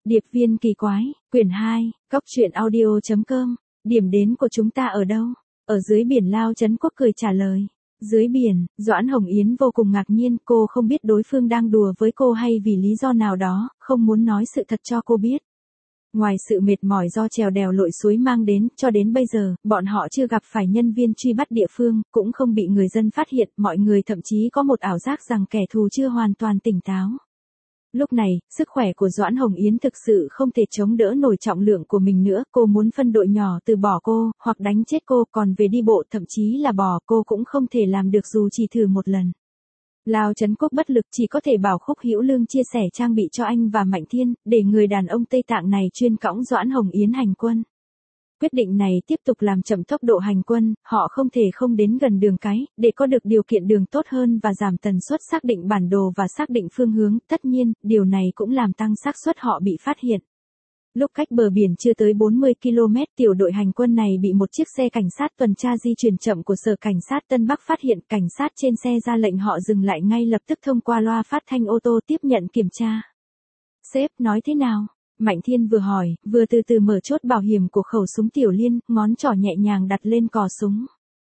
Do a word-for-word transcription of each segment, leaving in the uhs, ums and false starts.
Điệp viên kỳ quái, quyển hai, cóc truyện audio chấm com, điểm đến của chúng ta ở đâu? Ở dưới biển. Lao Chấn Quốc cười trả lời. Dưới biển, Doãn Hồng Yến vô cùng ngạc nhiên, cô không biết đối phương đang đùa với cô hay vì lý do nào đó, không muốn nói sự thật cho cô biết. Ngoài sự mệt mỏi do trèo đèo lội suối mang đến, cho đến bây giờ, bọn họ chưa gặp phải nhân viên truy bắt địa phương, cũng không bị người dân phát hiện, mọi người thậm chí có một ảo giác rằng kẻ thù chưa hoàn toàn tỉnh táo. Lúc này, sức khỏe của Doãn Hồng Yến thực sự không thể chống đỡ nổi trọng lượng của mình nữa, cô muốn phân đội nhỏ từ bỏ cô, hoặc đánh chết cô, còn về đi bộ thậm chí là bò cô cũng không thể làm được dù chỉ thử một lần. Lao Chấn Quốc bất lực, chỉ có thể bảo Khúc Hữu Lương chia sẻ trang bị cho anh và Mạnh Thiên, để người đàn ông Tây Tạng này chuyên cõng Doãn Hồng Yến hành quân. Quyết định này tiếp tục làm chậm tốc độ hành quân, họ không thể không đến gần đường cái, để có được điều kiện đường tốt hơn và giảm tần suất xác định bản đồ và xác định phương hướng, tất nhiên, điều này cũng làm tăng xác suất họ bị phát hiện. Lúc cách bờ biển chưa tới bốn mươi ki lô mét, tiểu đội hành quân này bị một chiếc xe cảnh sát tuần tra di chuyển chậm của Sở Cảnh sát Tân Bắc phát hiện, cảnh sát trên xe ra lệnh họ dừng lại ngay lập tức thông qua loa phát thanh ô tô tiếp nhận kiểm tra. Sếp, nói thế nào? Mạnh Thiên vừa hỏi, vừa từ từ mở chốt bảo hiểm của khẩu súng Tiểu Liên, ngón trỏ nhẹ nhàng đặt lên cò súng.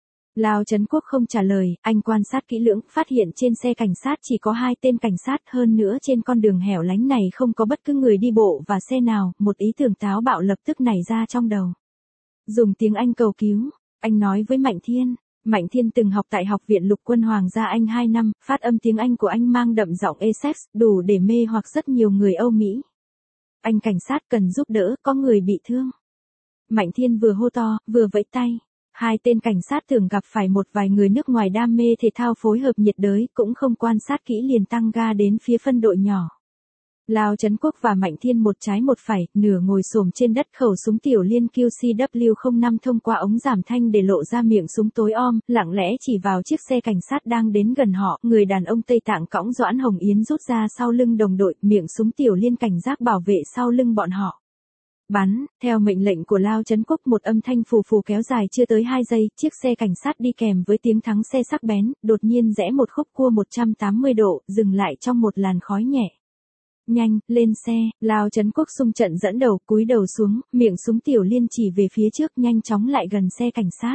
Lao Chấn Quốc không trả lời, anh quan sát kỹ lưỡng, phát hiện trên xe cảnh sát chỉ có hai tên cảnh sát, hơn nữa trên con đường hẻo lánh này không có bất cứ người đi bộ và xe nào, một ý tưởng táo bạo lập tức nảy ra trong đầu. Dùng tiếng Anh cầu cứu, anh nói với Mạnh Thiên. Mạnh Thiên từng học tại Học viện Lục quân Hoàng gia Anh hai năm, phát âm tiếng Anh của anh mang đậm giọng Essex, đủ để mê hoặc rất nhiều người Âu Mỹ. Anh cảnh sát cần giúp đỡ, có người bị thương. Mạnh Thiên vừa hô to, vừa vẫy tay. Hai tên cảnh sát thường gặp phải một vài người nước ngoài đam mê thể thao phối hợp nhiệt đới, cũng không quan sát kỹ liền tăng ga đến phía phân đội nhỏ. Lao Chấn Quốc và Mạnh Thiên một trái một phải, nửa ngồi xổm trên đất, khẩu súng Tiểu Liên Q C W không năm thông qua ống giảm thanh để lộ ra miệng súng tối om, lặng lẽ chỉ vào chiếc xe cảnh sát đang đến gần họ, người đàn ông Tây Tạng cõng Doãn Hồng Yến rút ra sau lưng đồng đội, miệng súng Tiểu Liên cảnh giác bảo vệ sau lưng bọn họ. Bắn, theo mệnh lệnh của Lao Chấn Quốc, một âm thanh phù phù kéo dài chưa tới hai giây, chiếc xe cảnh sát đi kèm với tiếng thắng xe sắc bén, đột nhiên rẽ một khúc cua một trăm tám mươi độ, dừng lại trong một làn khói nhẹ. Nhanh, lên xe, Lao Chấn Quốc xung trận dẫn đầu, cúi đầu xuống, miệng súng Tiểu Liên chỉ về phía trước, nhanh chóng lại gần xe cảnh sát.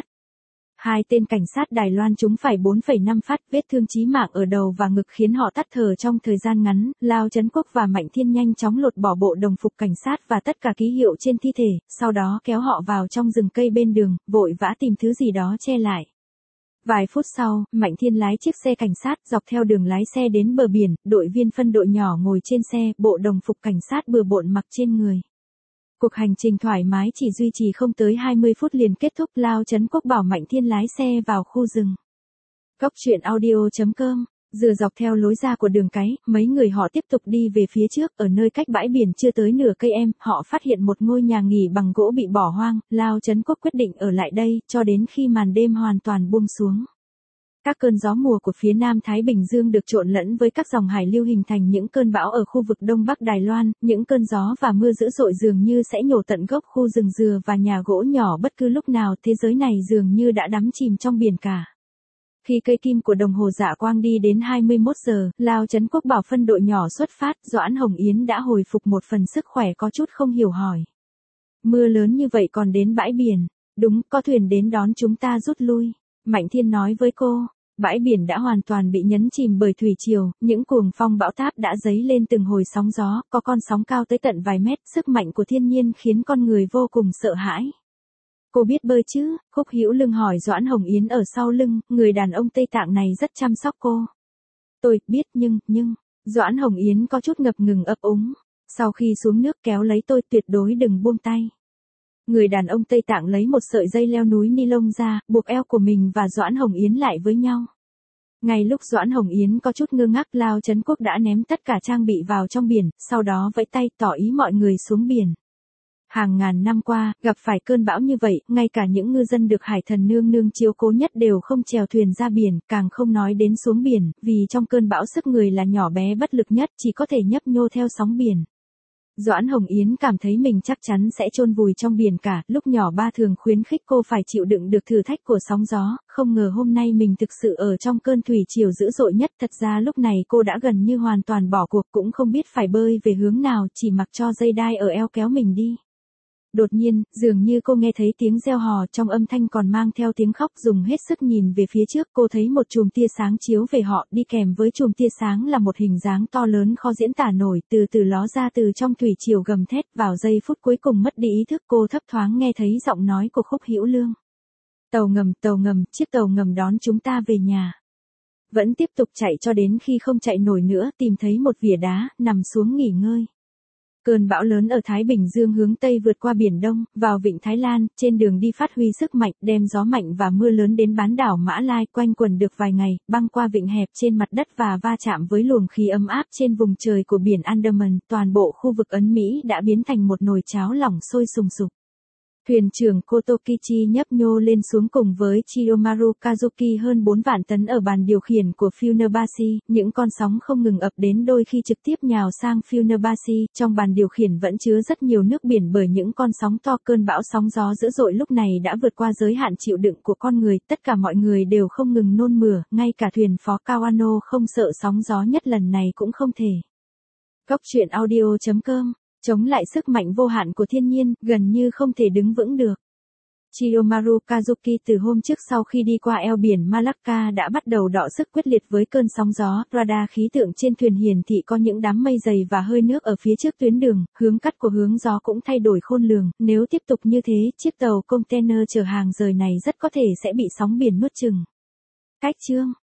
Hai tên cảnh sát Đài Loan trúng phải bốn phẩy năm phát, vết thương chí mạng ở đầu và ngực khiến họ tắt thở trong thời gian ngắn. Lao Chấn Quốc và Mạnh Thiên nhanh chóng lột bỏ bộ đồng phục cảnh sát và tất cả ký hiệu trên thi thể, sau đó kéo họ vào trong rừng cây bên đường, vội vã tìm thứ gì đó che lại. Vài phút sau, Mạnh Thiên lái chiếc xe cảnh sát dọc theo đường lái xe đến bờ biển, đội viên phân đội nhỏ ngồi trên xe, bộ đồng phục cảnh sát bừa bộn mặc trên người. Cuộc hành trình thoải mái chỉ duy trì không tới hai mươi phút liền kết thúc. Lao Chấn Quốc bảo Mạnh Thiên lái xe vào khu rừng. Cóc truyện audio chấm com, dừa dọc theo lối ra của đường cái, mấy người họ tiếp tục đi về phía trước, ở nơi cách bãi biển chưa tới nửa cây em, họ phát hiện một ngôi nhà nghỉ bằng gỗ bị bỏ hoang. Lao Chấn Quốc quyết định ở lại đây, cho đến khi màn đêm hoàn toàn buông xuống. Các cơn gió mùa của phía Nam Thái Bình Dương được trộn lẫn với các dòng hải lưu hình thành những cơn bão ở khu vực Đông Bắc Đài Loan, những cơn gió và mưa dữ dội dường như sẽ nhổ tận gốc khu rừng dừa và nhà gỗ nhỏ bất cứ lúc nào, thế giới này dường như đã đắm chìm trong biển cả. Khi cây kim của đồng hồ dạ quang đi đến hai mươi mốt giờ, Lao Chấn Quốc bảo phân đội nhỏ xuất phát, Doãn Hồng Yến đã hồi phục một phần sức khỏe, có chút không hiểu hỏi. Mưa lớn như vậy còn đến bãi biển, đúng, có thuyền đến đón chúng ta rút lui. Mạnh Thiên nói với cô, bãi biển đã hoàn toàn bị nhấn chìm bởi thủy triều, những cuồng phong bão táp đã dấy lên từng hồi sóng gió, có con sóng cao tới tận vài mét, sức mạnh của thiên nhiên khiến con người vô cùng sợ hãi. Cô biết bơi chứ? Khúc Hữu Lương hỏi Doãn Hồng Yến ở sau lưng, người đàn ông Tây Tạng này rất chăm sóc cô. Tôi biết nhưng, nhưng, Doãn Hồng Yến có chút ngập ngừng ấp úng. Sau khi xuống nước kéo lấy tôi, tuyệt đối đừng buông tay. Người đàn ông Tây Tạng lấy một sợi dây leo núi ni lông ra, buộc eo của mình và Doãn Hồng Yến lại với nhau. Ngay lúc Doãn Hồng Yến có chút ngơ ngác, Lao Chấn Quốc đã ném tất cả trang bị vào trong biển, sau đó vẫy tay tỏ ý mọi người xuống biển. Hàng ngàn năm qua, gặp phải cơn bão như vậy, ngay cả những ngư dân được Hải Thần nương nương chiếu cố nhất đều không chèo thuyền ra biển, càng không nói đến xuống biển, vì trong cơn bão sức người là nhỏ bé bất lực nhất, chỉ có thể nhấp nhô theo sóng biển. Doãn Hồng Yến cảm thấy mình chắc chắn sẽ chôn vùi trong biển cả, lúc nhỏ ba thường khuyến khích cô phải chịu đựng được thử thách của sóng gió, không ngờ hôm nay mình thực sự ở trong cơn thủy triều dữ dội nhất, thật ra lúc này cô đã gần như hoàn toàn bỏ cuộc, cũng không biết phải bơi về hướng nào, chỉ mặc cho dây đai ở eo kéo mình đi. Đột nhiên, dường như cô nghe thấy tiếng reo hò, trong âm thanh còn mang theo tiếng khóc, dùng hết sức nhìn về phía trước, cô thấy một chùm tia sáng chiếu về họ, đi kèm với chùm tia sáng là một hình dáng to lớn khó diễn tả nổi, từ từ ló ra từ trong thủy triều gầm thét, vào giây phút cuối cùng mất đi ý thức, cô thấp thoáng nghe thấy giọng nói của Khúc Hữu Lương. Tàu ngầm, tàu ngầm, chiếc tàu ngầm đón chúng ta về nhà. Vẫn tiếp tục chạy cho đến khi không chạy nổi nữa, tìm thấy một vỉa đá, nằm xuống nghỉ ngơi. Cơn bão lớn ở Thái Bình Dương hướng Tây vượt qua Biển Đông, vào vịnh Thái Lan, trên đường đi phát huy sức mạnh, đem gió mạnh và mưa lớn đến bán đảo Mã Lai, quanh quần được vài ngày, băng qua vịnh hẹp trên mặt đất và va chạm với luồng khí ấm áp trên vùng trời của biển Andaman, toàn bộ khu vực Ấn Mỹ đã biến thành một nồi cháo lỏng sôi sùng sục. Thuyền trưởng Kotokichi nhấp nhô lên xuống cùng với Chiyomaru Kazuki hơn bốn vạn tấn ở bàn điều khiển của Funabashi, những con sóng không ngừng ập đến đôi khi trực tiếp nhào sang Funabashi, trong bàn điều khiển vẫn chứa rất nhiều nước biển bởi những con sóng to. Cơn bão sóng gió dữ dội lúc này đã vượt qua giới hạn chịu đựng của con người, tất cả mọi người đều không ngừng nôn mửa, ngay cả thuyền phó Kawano không sợ sóng gió nhất lần này cũng không thể. Góc truyện audio chấm com chống lại sức mạnh vô hạn của thiên nhiên, gần như không thể đứng vững được. Chiyomaru Kazuki từ hôm trước sau khi đi qua eo biển Malacca đã bắt đầu đọ sức quyết liệt với cơn sóng gió. Radar khí tượng trên thuyền hiển thị có những đám mây dày và hơi nước ở phía trước tuyến đường, hướng cắt của hướng gió cũng thay đổi khôn lường, nếu tiếp tục như thế, chiếc tàu container chở hàng rời này rất có thể sẽ bị sóng biển nuốt chửng. Cách chương